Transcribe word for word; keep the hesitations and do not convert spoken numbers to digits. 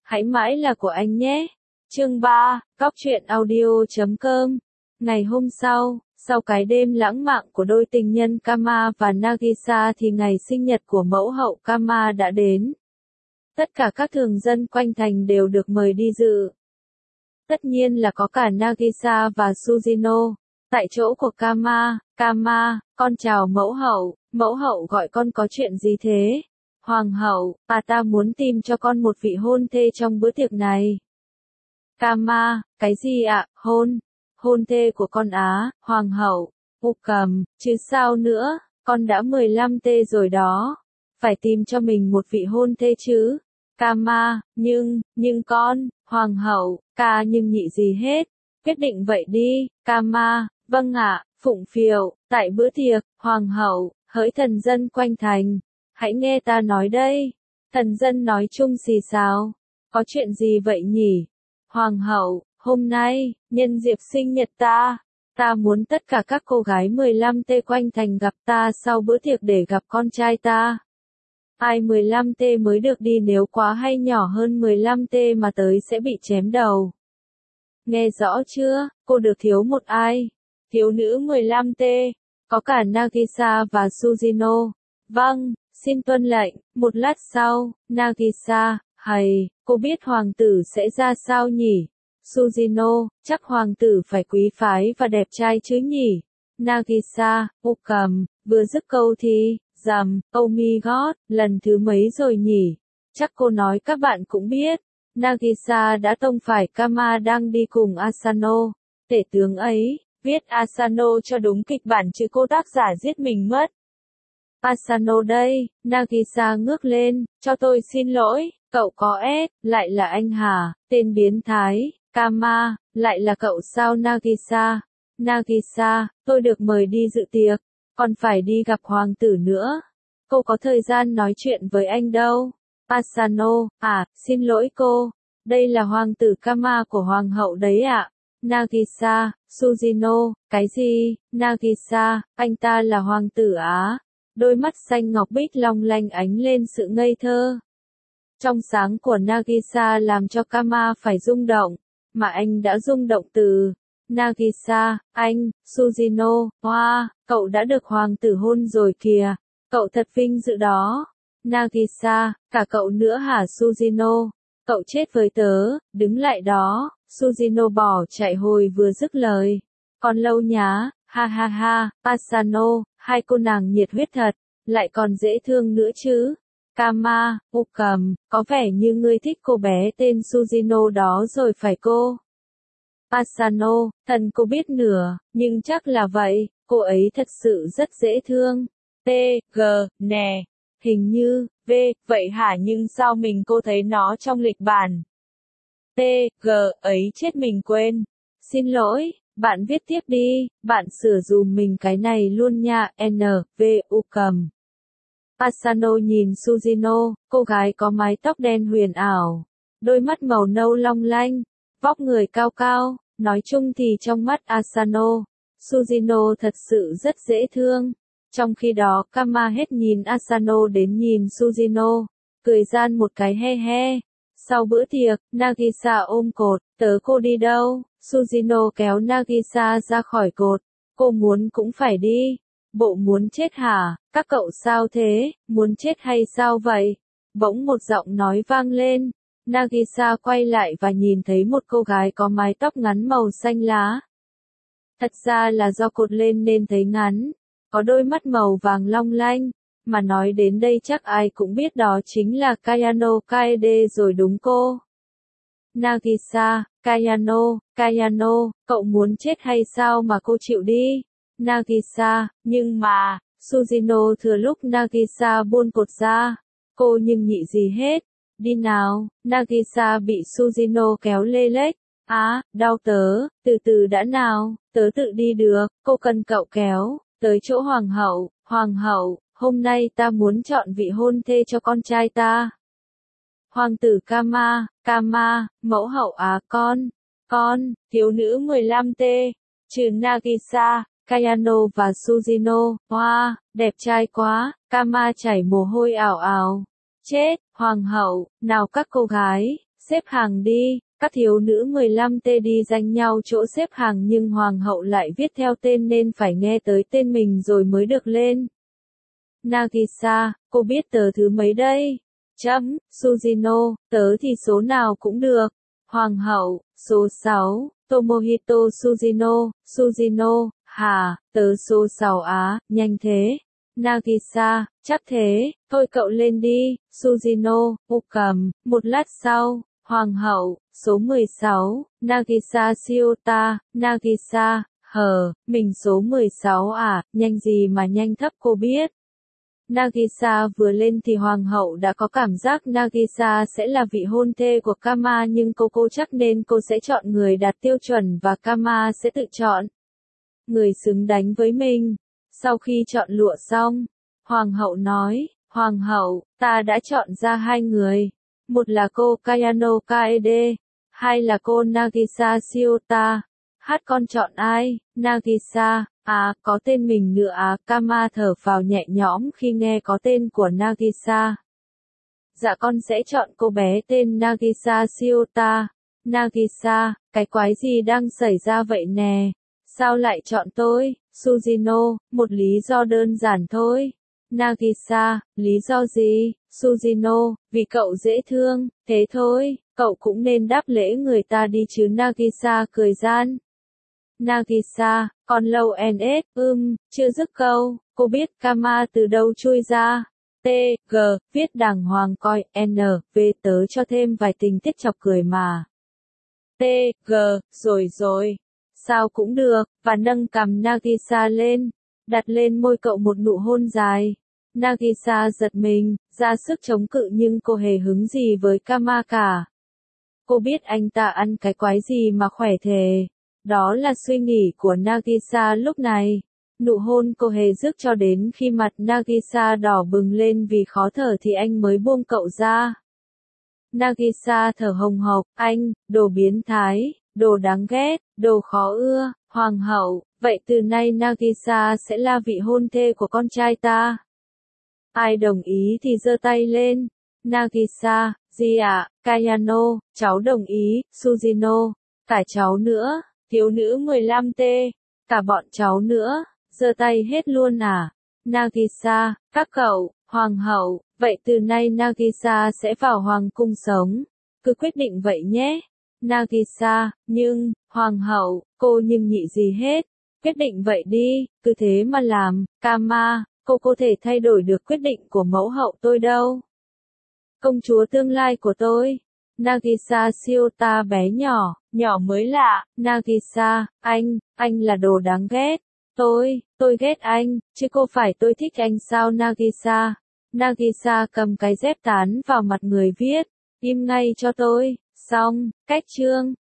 hãy mãi là của anh nhé. Chương ba, Cóc truyện audio chấm com. Ngày hôm sau, sau cái đêm lãng mạn của đôi tình nhân Kama và Nagisa thì ngày sinh nhật của mẫu hậu Kama đã đến. Tất cả các thường dân quanh thành đều được mời đi dự. Tất nhiên là có cả Nagisa và Sujino. Tại chỗ của Kama, Kama, con chào mẫu hậu, mẫu hậu gọi con có chuyện gì thế? Hoàng hậu, bà ta muốn tìm cho con một vị hôn thê trong bữa tiệc này. Kama, cái gì ạ, hôn? Hôn thê của con á, hoàng hậu, u cầm, chứ sao nữa, con đã mười lăm tê rồi đó. Phải tìm cho mình một vị hôn thê chứ. Kama, nhưng, nhưng con, hoàng hậu, ca nhưng nhị gì hết. Quyết định vậy đi, Kama, vâng ạ, phụng phịu, tại bữa tiệc, hoàng hậu, hỡi thần dân quanh thành. Hãy nghe ta nói đây. Thần dân nói chung xì xào. Có chuyện gì vậy nhỉ? Hoàng hậu, hôm nay, nhân dịp sinh nhật ta, ta muốn tất cả các cô gái mười lăm tê quanh thành gặp ta sau bữa tiệc để gặp con trai ta. Ai mười lăm tê mới được đi, nếu quá hay nhỏ hơn mười lăm tê mà tới sẽ bị chém đầu. Nghe rõ chưa, cô được thiếu một ai? Thiếu nữ mười lăm tê, có cả Nagisa và Sujino. Vâng, xin tuân lệnh. Một lát sau, Nagisa, hầy, cô biết hoàng tử sẽ ra sao nhỉ? Sujino, chắc hoàng tử phải quý phái và đẹp trai chứ nhỉ? Nagisa, u cầm, vừa dứt câu thì, rầm, oh my god, lần thứ mấy rồi nhỉ? Chắc cô nói các bạn cũng biết. Nagisa đã tông phải Kama đang đi cùng Asano. Tể tướng ấy, viết Asano cho đúng kịch bản chứ cô tác giả giết mình mất. Asano đây, Nagisa ngước lên, cho tôi xin lỗi, cậu có S, lại là anh hả, tên biến thái, Kama, lại là cậu sao Nagisa? Nagisa, tôi được mời đi dự tiệc, còn phải đi gặp hoàng tử nữa. Cô có thời gian nói chuyện với anh đâu. Asano, à, xin lỗi cô, đây là hoàng tử Kama của hoàng hậu đấy ạ. Nagisa, Sujino, cái gì? Nagisa, anh ta là hoàng tử á? Đôi mắt xanh ngọc bích long lanh ánh lên sự ngây thơ. Trong sáng của Nagisa làm cho Kama phải rung động, mà anh đã rung động từ Nagisa, anh, Sujino, hoa, cậu đã được hoàng tử hôn rồi kìa, cậu thật vinh dự đó. Nagisa, cả cậu nữa hả Sujino? Cậu chết với tớ, đứng lại đó. Sujino bỏ chạy hồi vừa dứt lời. Còn lâu nhá, ha ha ha, Asano, hai cô nàng nhiệt huyết thật, lại còn dễ thương nữa chứ. Kama, u cầm, có vẻ như ngươi thích cô bé tên Sujino đó rồi phải cô? Asano, thần cô biết nửa, nhưng chắc là vậy, cô ấy thật sự rất dễ thương. T, G, nè, hình như, V, vậy hả, nhưng sao mình cô thấy nó trong lịch bản? T, G, ấy chết mình quên. Xin lỗi, bạn viết tiếp đi, bạn sửa dùm mình cái này luôn nha, N, V, U cầm. Asano nhìn Sujino, cô gái có mái tóc đen huyền ảo, đôi mắt màu nâu long lanh, vóc người cao cao, nói chung thì trong mắt Asano, Sujino thật sự rất dễ thương. Trong khi đó Kama hết nhìn Asano đến nhìn Sujino, cười gian một cái he he. Sau bữa tiệc, Nagisa ôm cột, tớ cô đi đâu? Sujino kéo Nagisa ra khỏi cột, cô muốn cũng phải đi. Bộ muốn chết hả? Các cậu sao thế? Muốn chết hay sao vậy? Bỗng một giọng nói vang lên. Nagisa quay lại và nhìn thấy một cô gái có mái tóc ngắn màu xanh lá. Thật ra là do cột lên nên thấy ngắn, có đôi mắt màu vàng long lanh, mà nói đến đây chắc ai cũng biết đó chính là Kayano Kaede rồi đúng cô. Nagisa, Kayano, Kayano, cậu muốn chết hay sao mà cô chịu đi? Nagisa, nhưng mà, Sujino thừa lúc Nagisa buông cột ra, cô nhưng nhị gì hết, đi nào. Nagisa bị Sujino kéo lê lếch, á, đau tớ, từ từ đã nào, tớ tự đi được, cô cần cậu kéo, tới chỗ hoàng hậu, hoàng hậu, hôm nay ta muốn chọn vị hôn thê cho con trai ta. Hoàng tử Kama, Kama, mẫu hậu á con, con, thiếu nữ mười lăm tê, trừ Nagisa, Kayano và Sujino, wow, đẹp trai quá, Kama chảy mồ hôi ảo ảo. Chết, hoàng hậu, nào các cô gái, Xếp hàng đi, các thiếu nữ mười lăm T đi danh nhau chỗ xếp hàng nhưng hoàng hậu lại viết theo tên nên phải nghe tới tên mình rồi mới được lên. Nagisa, cô biết tờ thứ mấy đây? Chấm, Sujino, tớ thì số nào cũng được. Hoàng hậu, số sáu, Tomohito Sujino, Sujino, hả, tớ số sáu á, nhanh thế. Nagisa, chắc thế, thôi cậu lên đi. Sujino, ô cầm, một lát sau. Hoàng hậu, số mười sáu, Nagisa Shiota, Nagisa, hờ, mình số mười sáu à, nhanh gì mà nhanh thấp cô biết. Nagisa vừa lên thì hoàng hậu đã có cảm giác Nagisa sẽ là vị hôn thê của Kama nhưng cô cô chắc nên cô sẽ chọn người đạt tiêu chuẩn và Kama sẽ tự chọn người xứng đánh với mình. Sau khi chọn lựa xong, hoàng hậu nói, hoàng hậu, ta đã chọn ra hai người. Một là cô Kayano Kaede, hai là cô Nagisa Shiota. Hát con chọn ai? Nagisa, à, có tên mình nữa à, Kama thở phào nhẹ nhõm khi nghe có tên của Nagisa. Dạ con sẽ chọn cô bé tên Nagisa Shiota. Nagisa, cái quái gì đang xảy ra vậy nè? Sao lại chọn tôi? Sujino, một lý do đơn giản thôi. Nagisa, lý do gì? Sujino, vì cậu dễ thương, thế thôi, cậu cũng nên đáp lễ người ta đi chứ. Nagisa cười gian. Nagisa, còn lâu en ét, ưm, chưa dứt câu, cô biết Kama từ đâu chui ra. T, G, viết đàng hoàng coi, N, V tớ cho thêm vài tình tiết chọc cười mà. T, G, rồi rồi. Sao cũng được, và nâng cằm Nagisa lên, đặt lên môi cậu một nụ hôn dài. Nagisa giật mình, ra sức chống cự nhưng cô hề hứng gì với Kama cả. Cô biết anh ta ăn cái quái gì mà khỏe thề. Đó là suy nghĩ của Nagisa lúc này. Nụ hôn cô hề dứt cho đến khi mặt Nagisa đỏ bừng lên vì khó thở thì anh mới buông cậu ra. Nagisa thở hồng hộc, anh, đồ biến thái, đồ đáng ghét, đồ khó ưa, hoàng hậu, vậy từ nay Nagisa sẽ là vị hôn thê của con trai ta. Ai đồng ý thì giơ tay lên. Nagisa, gì ạ, Kayano, cháu đồng ý. Sujino, cả cháu nữa. Thiếu nữ mười lăm T, cả bọn cháu nữa, giơ tay hết luôn à? Nagisa, các cậu, hoàng hậu, vậy từ nay Nagisa sẽ vào hoàng cung sống. Cứ quyết định vậy nhé. Nagisa, nhưng, hoàng hậu, cô nhưng nhị gì hết. Quyết định vậy đi, cứ thế mà làm. Kama, cô có thể thay đổi được quyết định của mẫu hậu tôi đâu. Công chúa tương lai của tôi. Nagisa Shiota bé nhỏ, nhỏ mới lạ. Nagisa, anh, anh là đồ đáng ghét. Tôi, tôi ghét anh, chứ cô phải tôi thích anh sao? Nagisa. Nagisa cầm cái dép tán vào mặt người viết, im ngay cho tôi. Xong, cách chương.